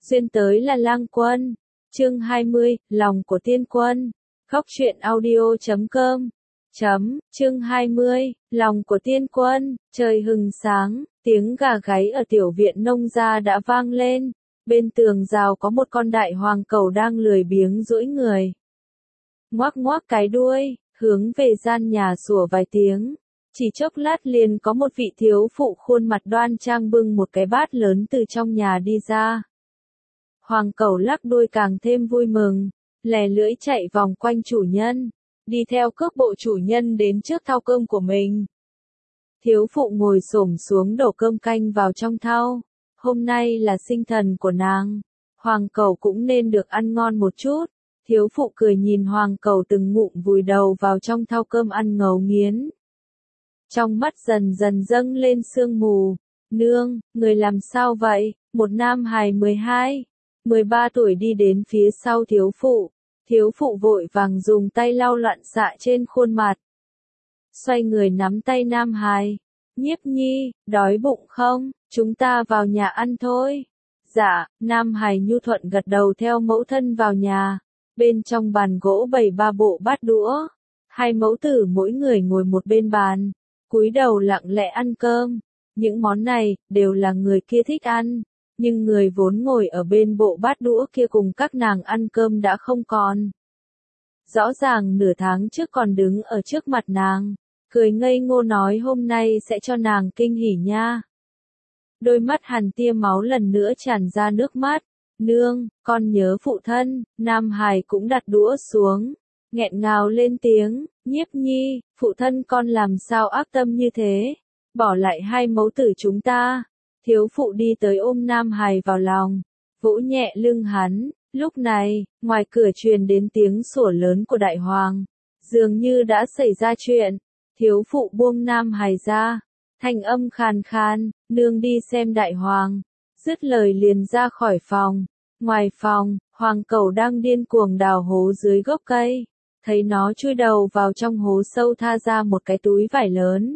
Duyên tới là lang quân. Chương 20, lòng của tiên quân. Góc truyện audio.com. Chương 20, lòng của tiên quân. Trời hừng sáng, tiếng gà gáy ở tiểu viện nông gia đã vang lên. Bên tường rào có một con đại hoàng cẩu đang lười biếng duỗi người. Ngoác ngoác cái đuôi, hướng về gian nhà sủa vài tiếng. Chỉ chốc lát liền có một vị thiếu phụ khuôn mặt đoan trang bưng một cái bát lớn từ trong nhà đi ra. Hoàng cẩu lắc đuôi càng thêm vui mừng, lè lưỡi chạy vòng quanh chủ nhân, đi theo cước bộ chủ nhân đến trước thau cơm của mình. Thiếu phụ ngồi xổm xuống đổ cơm canh vào trong thau. Hôm nay là sinh thần của nàng, hoàng cẩu cũng nên được ăn ngon một chút. Thiếu phụ cười nhìn hoàng cẩu từng ngụm vùi đầu vào trong thau cơm ăn ngấu nghiến. Trong mắt dần dần dâng lên sương mù. Nương, người làm sao vậy? Một nam hài 12, 13 tuổi đi đến phía sau thiếu phụ. Thiếu phụ vội vàng dùng tay lau loạn xạ trên khuôn mặt. Xoay người nắm tay nam hài. Nhiếp nhi, đói bụng không? Chúng ta vào nhà ăn thôi. Dạ, nam hài nhu thuận gật đầu theo mẫu thân vào nhà. Bên trong bàn gỗ bày 3 bộ bát đũa. Hai mẫu tử mỗi người ngồi một bên bàn, cúi đầu lặng lẽ ăn cơm. Những món này đều là người kia thích ăn, nhưng người vốn ngồi ở bên bộ bát đũa kia cùng các nàng ăn cơm đã không còn. Rõ ràng nửa tháng trước còn đứng ở trước mặt nàng, cười ngây ngô nói hôm nay sẽ cho nàng kinh hỉ nha. Đôi mắt hàn tia máu lần nữa tràn ra nước mắt. Nương, con nhớ phụ thân. Nam hài cũng đặt đũa xuống, nghẹn ngào lên tiếng. Nhiếp nhi, phụ thân con làm sao ác tâm như thế, bỏ lại hai mẫu tử chúng ta. Thiếu phụ đi tới ôm nam hài vào lòng, vỗ nhẹ lưng hắn. Lúc này, ngoài cửa truyền đến tiếng sủa lớn của đại hoàng. Dường như đã xảy ra chuyện. Thiếu phụ buông nam hài ra, thanh âm khàn khàn, nương đi xem đại hoàng. Dứt lời liền ra khỏi phòng. Ngoài phòng, hoàng cẩu đang điên cuồng đào hố dưới gốc cây. Thấy nó chui đầu vào trong hố sâu tha ra một cái túi vải lớn.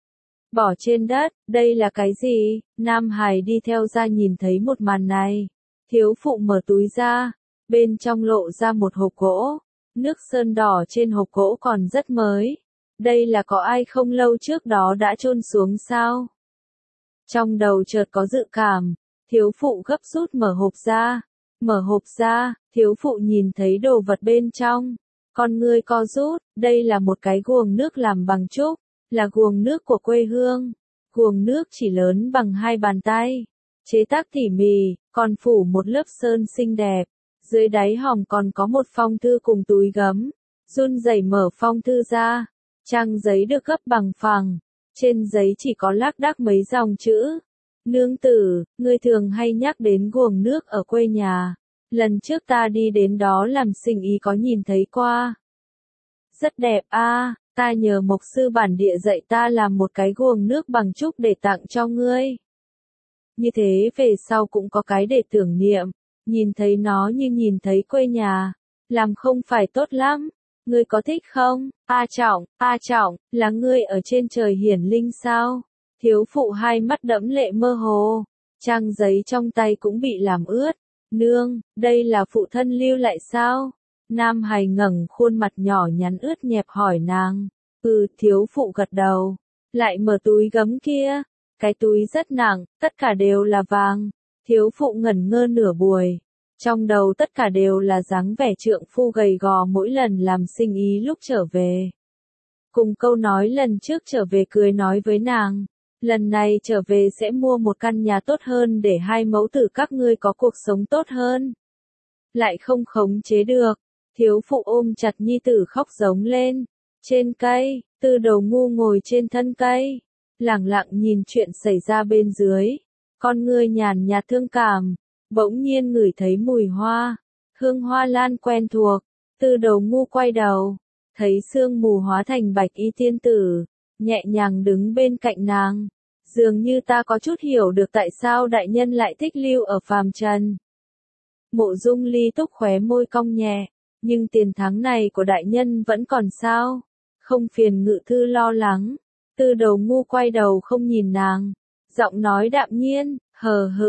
Bỏ trên đất, đây là cái gì? Nam hài đi theo ra nhìn thấy một màn này. Thiếu phụ mở túi ra, bên trong lộ ra một hộp gỗ. Nước sơn đỏ trên hộp gỗ còn rất mới. Đây là có ai không lâu trước đó đã chôn xuống sao? Trong đầu chợt có dự cảm, thiếu phụ gấp rút mở hộp ra. Mở hộp ra, thiếu phụ nhìn thấy đồ vật bên trong. Con ngươi co rút, đây là một cái guồng nước làm bằng trúc, là guồng nước của quê hương. Guồng nước chỉ lớn bằng 2 bàn tay, chế tác tỉ mỉ, còn phủ một lớp sơn xinh đẹp. Dưới đáy hòm còn có một phong thư cùng túi gấm. Run rẩy mở phong thư ra, trang giấy được gấp bằng phẳng. Trên giấy chỉ có lác đác mấy dòng chữ. Nương tử, ngươi thường hay nhắc đến guồng nước ở quê nhà. Lần trước ta đi đến đó làm sinh ý có nhìn thấy qua. Rất đẹp a, ta nhờ mộc sư bản địa dạy ta làm một cái guồng nước bằng trúc để tặng cho ngươi. Như thế về sau cũng có cái để tưởng niệm, nhìn thấy nó như nhìn thấy quê nhà, làm không phải tốt lắm. Ngươi có thích không? A Trọng, là ngươi ở trên trời hiển linh sao? Thiếu phụ hai mắt đẫm lệ mơ hồ, trang giấy trong tay cũng bị làm ướt. Nương, đây là phụ thân lưu lại sao? Nam hài ngẩng khuôn mặt nhỏ nhắn ướt nhẹp hỏi nàng. Thiếu phụ gật đầu. Lại mở túi gấm kia. Cái túi rất nặng, tất cả đều là vàng. Thiếu phụ ngẩn ngơ nửa buổi. Trong đầu tất cả đều là dáng vẻ trượng phu gầy gò mỗi lần làm sinh ý lúc trở về. Cùng câu nói lần trước trở về cười nói với nàng. Lần này trở về sẽ mua một căn nhà tốt hơn để hai mẫu tử các ngươi có cuộc sống tốt hơn. Lại không khống chế được. Thiếu phụ ôm chặt nhi tử khóc giống lên. Trên cây, Tư Đầu Ngu ngồi trên thân cây, lẳng lặng nhìn chuyện xảy ra bên dưới. Con ngươi nhàn nhạt thương cảm, bỗng nhiên ngửi thấy mùi hoa, hương hoa lan quen thuộc. Tư Đầu Ngu quay đầu, thấy sương mù hóa thành bạch y tiên tử, nhẹ nhàng đứng bên cạnh nàng. Dường như ta có chút hiểu được tại sao đại nhân lại thích lưu ở phàm trần. Mộ Dung Ly Túc khóe môi cong nhẹ, nhưng tiền tháng này của đại nhân vẫn còn sao? Không phiền ngự thư lo lắng. Tư Đầu Ngu quay đầu không nhìn nàng, giọng nói đạm nhiên, hờ hững.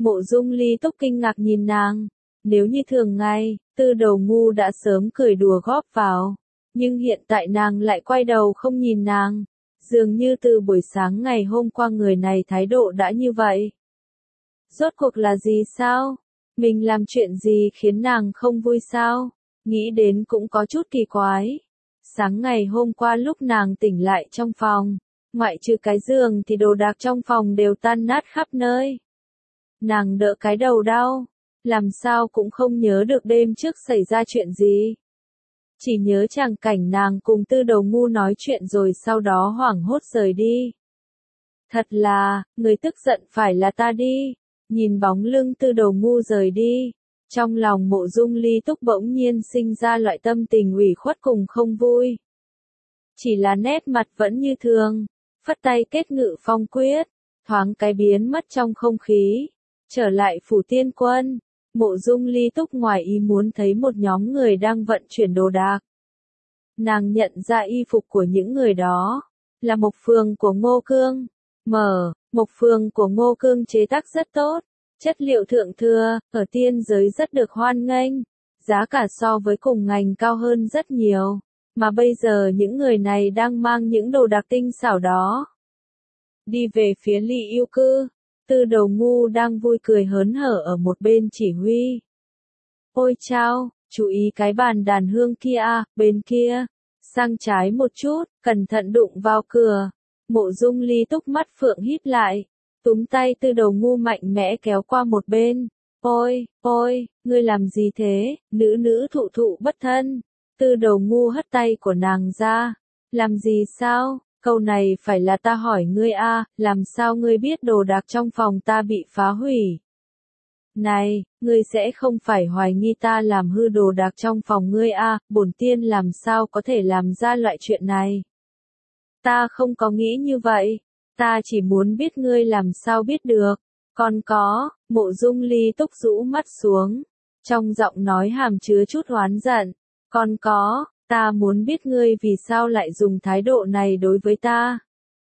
Mộ Dung Ly Túc kinh ngạc nhìn nàng. Nếu như thường ngày, Tư Đầu Ngu đã sớm cười đùa góp vào. Nhưng hiện tại nàng lại quay đầu không nhìn nàng. Dường như từ buổi sáng ngày hôm qua người này thái độ đã như vậy. Rốt cuộc là gì sao? Mình làm chuyện gì khiến nàng không vui sao? Nghĩ đến cũng có chút kỳ quái. Sáng ngày hôm qua lúc nàng tỉnh lại trong phòng, ngoại trừ cái giường thì đồ đạc trong phòng đều tan nát khắp nơi. Nàng đỡ cái đầu đau, làm sao cũng không nhớ được đêm trước xảy ra chuyện gì. Chỉ nhớ chàng cảnh nàng cùng Tư Đầu Ngu nói chuyện rồi sau đó hoảng hốt rời đi. Thật là, người tức giận phải là ta đi. Nhìn bóng lưng Tư Đầu Ngu rời đi, trong lòng Mộ Dung Ly Túc bỗng nhiên sinh ra loại tâm tình ủy khuất cùng không vui. Chỉ là nét mặt vẫn như thường, phất tay kết ngự phong quyết, thoáng cái biến mất trong không khí. Trở lại phủ Tiên Quân, Mộ Dung Ly Túc ngoài ý muốn thấy một nhóm người đang vận chuyển đồ đạc. Nàng nhận ra y phục của những người đó, là mộc phường của Ngô Cương. Mộc phường của Ngô Cương chế tác rất tốt, chất liệu thượng thừa, ở tiên giới rất được hoan nghênh, giá cả so với cùng ngành cao hơn rất nhiều, mà bây giờ những người này đang mang những đồ đặc tinh xảo đó. Đi về phía Ly Yêu Cư, Tư Đầu Ngu đang vui cười hớn hở ở một bên chỉ huy. Ôi chao, chú ý cái bàn đàn hương kia, bên kia, sang trái một chút, cẩn thận đụng vào cửa. Mộ Dung Ly Túc mắt phượng híp lại, túm tay Tư Đầu Ngu mạnh mẽ kéo qua một bên. Ôi, ngươi làm gì thế, nữ thụ bất thân. Tư Đầu Ngu hất tay của nàng ra. Làm gì sao, câu này phải là ta hỏi ngươi làm sao ngươi biết đồ đạc trong phòng ta bị phá hủy. Này, ngươi sẽ không phải hoài nghi ta làm hư đồ đạc trong phòng ngươi bổn tiên làm sao có thể làm ra loại chuyện này. Ta không có nghĩ như vậy, ta chỉ muốn biết ngươi làm sao biết được. Còn có, Mộ Dung Ly Túc rũ mắt xuống, trong giọng nói hàm chứa chút oán giận. Còn có, ta muốn biết ngươi vì sao lại dùng thái độ này đối với ta.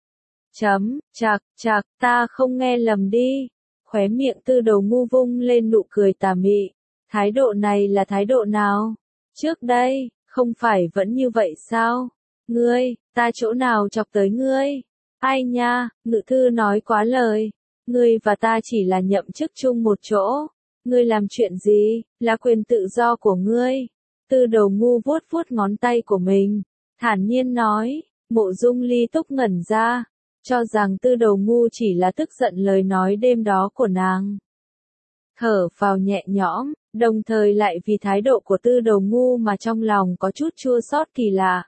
Chạc, ta không nghe lầm đi. Khóe miệng Tư Đầu Ngu vung lên nụ cười tà mị. Thái độ này là thái độ nào? Trước đây, không phải vẫn như vậy sao? Ngươi, ta chỗ nào chọc tới ngươi? Ai nha, ngự thư nói quá lời. Ngươi và ta chỉ là nhậm chức chung một chỗ. Ngươi làm chuyện gì, là quyền tự do của ngươi. Tư Đầu Ngu vuốt vuốt ngón tay của mình, thản nhiên nói. Mộ Dung Ly Túc ngẩn ra, cho rằng Tư Đầu Ngu chỉ là tức giận lời nói đêm đó của nàng. Thở phào nhẹ nhõm, đồng thời lại vì thái độ của Tư Đầu Ngu mà trong lòng có chút chua xót kỳ lạ.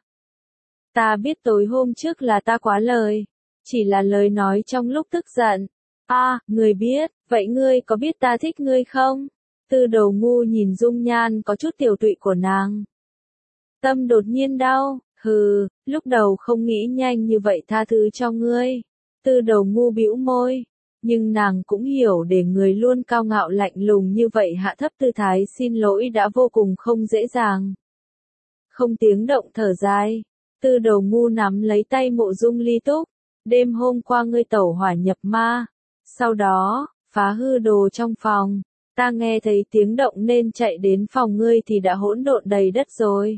Ta biết tối hôm trước là ta quá lời, chỉ là lời nói trong lúc tức giận. Ngươi biết, vậy ngươi có biết ta thích ngươi không? Tư Đầu Ngu nhìn dung nhan có chút tiểu tụy của nàng. Tâm đột nhiên đau, lúc đầu không nghĩ nhanh như vậy tha thứ cho ngươi. Tư Đầu Ngu bĩu môi, nhưng nàng cũng hiểu để người luôn cao ngạo lạnh lùng như vậy hạ thấp tư thái xin lỗi đã vô cùng không dễ dàng. Không tiếng động thở dài, Tư Đầu Ngu nắm lấy tay Mộ Dung Ly Túc. Đêm hôm qua ngươi tẩu hỏa nhập ma, sau đó, phá hư đồ trong phòng. Ta nghe thấy tiếng động nên chạy đến phòng ngươi thì đã hỗn độn đầy đất rồi.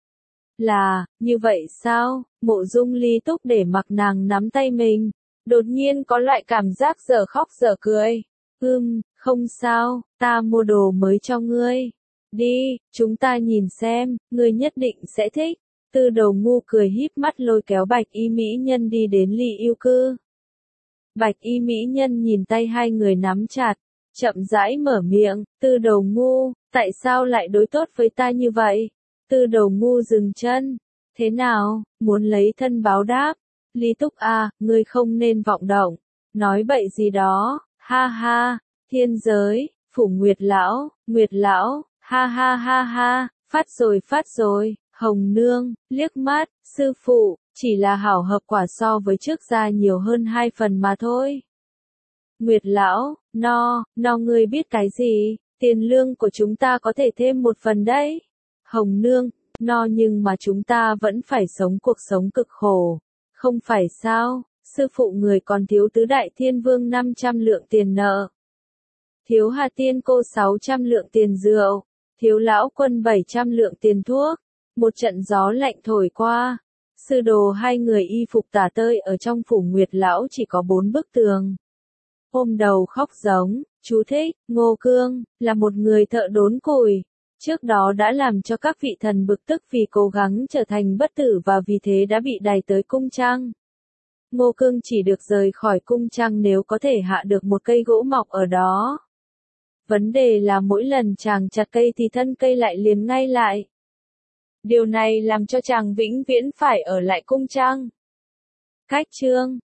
Là, như vậy sao? Mộ Dung Ly Túc để mặc nàng nắm tay mình, đột nhiên có loại cảm giác dở khóc dở cười. Không sao, ta mua đồ mới cho ngươi. Đi, chúng ta nhìn xem, ngươi nhất định sẽ thích. Tư Đầu Ngu cười híp mắt lôi kéo Bạch Y Mỹ Nhân đi đến Ly Yêu Cư. Bạch Y Mỹ Nhân nhìn tay hai người nắm chặt, chậm rãi mở miệng. Tư Đầu Ngu, tại sao lại đối tốt với ta như vậy? Tư Đầu Ngu dừng chân. Thế nào, muốn lấy thân báo đáp? Ly Túc ngươi không nên vọng động. Nói bậy gì đó, ha ha. Thiên giới, phủ Nguyệt Lão, ha ha, phát rồi. Hồng Nương, liếc mắt, sư phụ, chỉ là hảo hợp quả so với trước ra nhiều hơn 2 phần mà thôi. Nguyệt Lão, no ngươi biết cái gì, tiền lương của chúng ta có thể thêm 1 phần đấy. Hồng Nương, no nhưng mà chúng ta vẫn phải sống cuộc sống cực khổ. Không phải sao, sư phụ người còn thiếu tứ đại thiên vương 500 lượng tiền nợ. thiếu Hà Tiên cô 600 lượng tiền rượu, thiếu lão quân 700 lượng tiền thuốc. Một trận gió lạnh thổi qua. Sư đồ hai người y phục tả tơi ở trong phủ Nguyệt lão chỉ có 4 bức tường. Ôm đầu khóc giống, chú thích, Ngô Cương, là một người thợ đốn củi. Trước đó đã làm cho các vị thần bực tức vì cố gắng trở thành bất tử và vì thế đã bị đày tới cung trăng. Ngô Cương chỉ được rời khỏi cung trăng nếu có thể hạ được một cây gỗ mọc ở đó. Vấn đề là mỗi lần chàng chặt cây thì thân cây lại liền ngay lại. Điều này làm cho chàng vĩnh viễn phải ở lại cung trăng. Cách chương